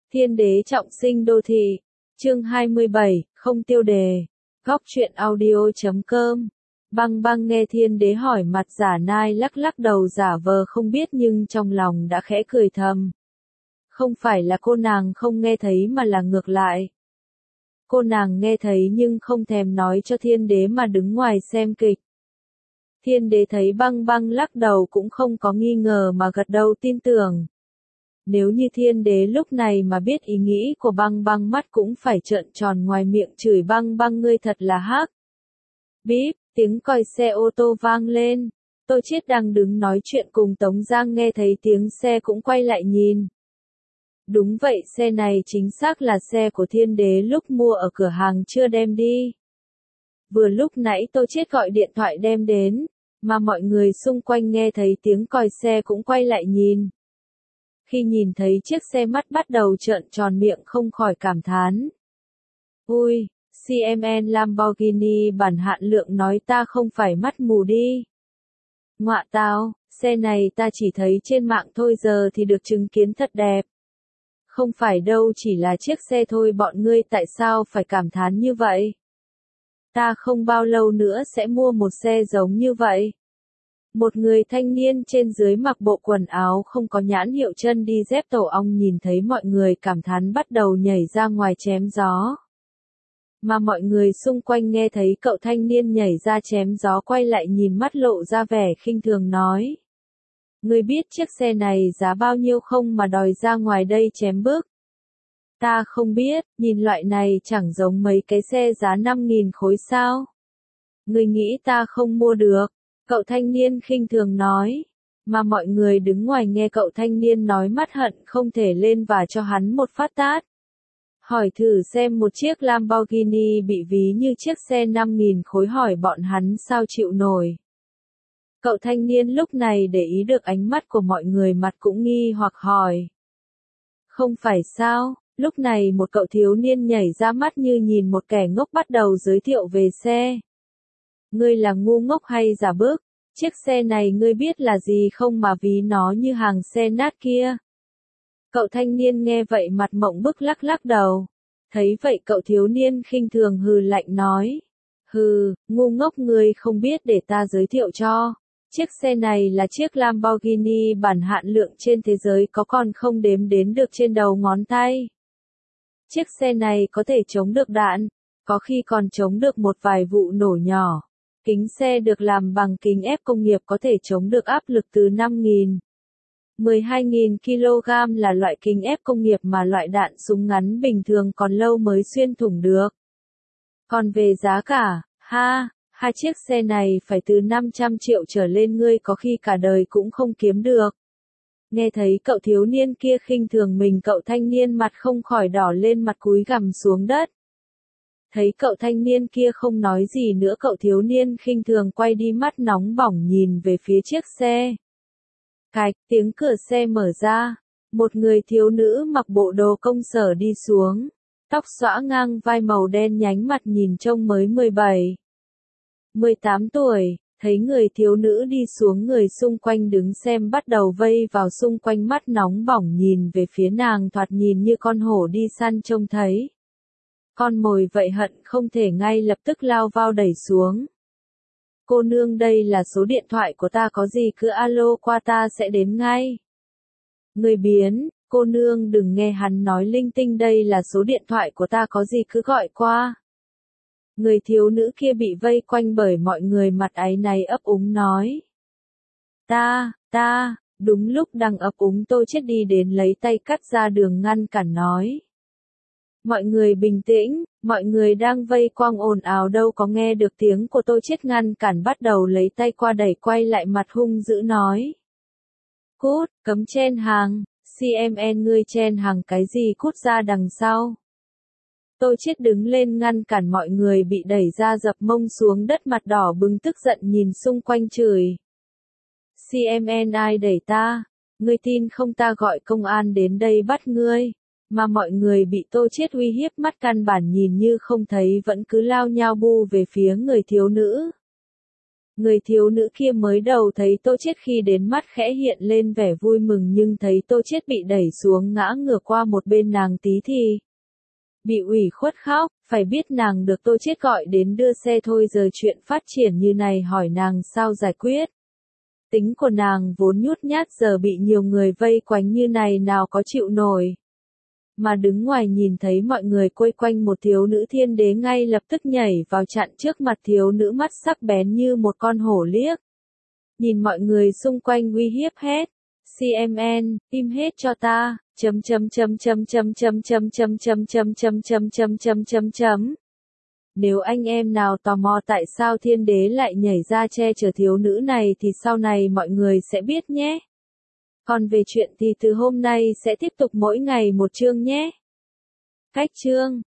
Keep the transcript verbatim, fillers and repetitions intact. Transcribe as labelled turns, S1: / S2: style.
S1: Thiên đế trọng sinh đô thị. Chương hai mươi bảy, không tiêu đề. Góc truyện audio chấm com. Băng băng nghe thiên đế hỏi mặt giả nai lắc lắc đầu giả vờ không biết nhưng trong lòng đã khẽ cười thầm. Không phải là cô nàng không nghe thấy mà là ngược lại. Cô nàng nghe thấy nhưng không thèm nói cho thiên đế mà đứng ngoài xem kịch. Thiên đế thấy băng băng lắc đầu cũng không có nghi ngờ mà gật đầu tin tưởng. Nếu như thiên đế lúc này mà biết ý nghĩ của băng băng mắt cũng phải trợn tròn ngoài miệng chửi băng băng ngươi thật là hắc. Bíp, tiếng còi xe ô tô vang lên. Tôi Chiết đang đứng nói chuyện cùng Tống Giang nghe thấy tiếng xe cũng quay lại nhìn. Đúng vậy, xe này chính xác là xe của thiên đế lúc mua ở cửa hàng chưa đem đi. Vừa lúc nãy Tôi Chiết gọi điện thoại đem đến, mà mọi người xung quanh nghe thấy tiếng còi xe cũng quay lại nhìn. Khi nhìn thấy chiếc xe mắt bắt đầu trợn tròn miệng không khỏi cảm thán. Ui, xê em en Lamborghini bản hạn lượng nói ta không phải mắt mù đi. Ngoạ tao, xe này ta chỉ thấy trên mạng thôi giờ thì được chứng kiến thật đẹp. Không phải đâu chỉ là chiếc xe thôi bọn ngươi tại sao phải cảm thán như vậy? Ta không bao lâu nữa sẽ mua một xe giống như vậy. Một người thanh niên trên dưới mặc bộ quần áo không có nhãn hiệu chân đi dép tổ ong nhìn thấy mọi người cảm thán bắt đầu nhảy ra ngoài chém gió. Mà mọi người xung quanh nghe thấy cậu thanh niên nhảy ra chém gió quay lại nhìn mắt lộ ra vẻ khinh thường nói. Ngươi biết chiếc xe này giá bao nhiêu không mà đòi ra ngoài đây chém bước? Ta không biết, nhìn loại này chẳng giống mấy cái xe giá năm nghìn khối sao? Ngươi nghĩ ta không mua được? Cậu thanh niên khinh thường nói, mà mọi người đứng ngoài nghe cậu thanh niên nói mắt hận không thể lên và cho hắn một phát tát. Hỏi thử xem một chiếc Lamborghini bị ví như chiếc xe năm nghìn khối hỏi bọn hắn sao chịu nổi. Cậu thanh niên lúc này để ý được ánh mắt của mọi người mặt cũng nghi hoặc hỏi. Không phải sao, lúc này một cậu thiếu niên nhảy ra mắt như nhìn một kẻ ngốc bắt đầu giới thiệu về xe. Ngươi là ngu ngốc hay giả bước? Chiếc xe này ngươi biết là gì không mà ví nó như hàng xe nát kia? Cậu thanh niên nghe vậy mặt mộng bức lắc lắc đầu. Thấy vậy cậu thiếu niên khinh thường hừ lạnh nói. Hừ, ngu ngốc ngươi không biết để ta giới thiệu cho. Chiếc xe này là chiếc Lamborghini bản hạn lượng trên thế giới có còn không đếm đến được trên đầu ngón tay. Chiếc xe này có thể chống được đạn, có khi còn chống được một vài vụ nổ nhỏ. Kính xe được làm bằng kính ép công nghiệp có thể chống được áp lực từ năm nghìn, mười hai nghìn ki lô gam là loại kính ép công nghiệp mà loại đạn súng ngắn bình thường còn lâu mới xuyên thủng được. Còn về giá cả, ha, hai chiếc xe này phải từ năm trăm triệu trở lên ngươi có khi cả đời cũng không kiếm được. Nghe thấy cậu thiếu niên kia khinh thường mình cậu thanh niên mặt không khỏi đỏ lên mặt cúi gằm xuống đất. Thấy cậu thanh niên kia không nói gì nữa cậu thiếu niên khinh thường quay đi mắt nóng bỏng nhìn về phía chiếc xe. Cạch, tiếng cửa xe mở ra. Một người thiếu nữ mặc bộ đồ công sở đi xuống. Tóc xõa ngang vai màu đen nhánh mặt nhìn trông mới mười bảy, mười tám tuổi. Thấy người thiếu nữ đi xuống người xung quanh đứng xem bắt đầu vây vào xung quanh mắt nóng bỏng nhìn về phía nàng thoạt nhìn như con hổ đi săn trông thấy. Con mồi vậy hận không thể ngay lập tức lao vào đẩy xuống. Cô nương đây là số điện thoại của ta có gì cứ alo qua ta sẽ đến ngay. Người biến, cô nương đừng nghe hắn nói linh tinh đây là số điện thoại của ta có gì cứ gọi qua. Người thiếu nữ kia bị vây quanh bởi mọi người mặt áy náy ấp úng nói. Ta, ta, đúng lúc đang ấp úng Tôi Chiết đi đến lấy tay cắt ra đường ngăn cản nói. Mọi người bình tĩnh, mọi người đang vây quanh ồn ào đâu có nghe được tiếng của Tôi Chiết ngăn cản bắt đầu lấy tay qua đẩy quay lại mặt hung dữ nói. Cút, cấm chen hàng, xê em en ngươi chen hàng cái gì cút ra đằng sau. Tôi Chiết đứng lên ngăn cản mọi người bị đẩy ra dập mông xuống đất mặt đỏ bừng tức giận nhìn xung quanh chửi. xê em en ai đẩy ta? Ngươi tin không ta gọi công an đến đây bắt ngươi. Mà mọi người bị Tôi Chiết uy hiếp mắt căn bản nhìn như không thấy vẫn cứ lao nhao bu về phía người thiếu nữ. Người thiếu nữ kia mới đầu thấy Tô Chiết khi đến mắt khẽ hiện lên vẻ vui mừng nhưng thấy Tô Chiết bị đẩy xuống ngã ngửa qua một bên nàng tí thì bị ủy khuất khóc, phải biết nàng được Tô Chiết gọi đến đưa xe thôi giờ chuyện phát triển như này hỏi nàng sao giải quyết. Tính của nàng vốn nhút nhát giờ bị nhiều người vây quanh như này nào có chịu nổi. Mà đứng ngoài nhìn thấy mọi người quây quanh một thiếu nữ thiên đế ngay lập tức nhảy vào chặn trước mặt thiếu nữ mắt sắc bén như một con hổ liếc. Nhìn mọi người xung quanh uy hiếp hét. xê em en, im hết cho ta, chấm chấm chấm chấm chấm chấm chấm chấm chấm chấm chấm chấm chấm chấm chấm chấm. Nếu anh em nào tò mò tại sao thiên đế lại nhảy ra che chở thiếu nữ này thì sau này mọi người sẽ biết nhé. Còn về chuyện thì từ hôm nay sẽ tiếp tục mỗi ngày một chương nhé. Cách chương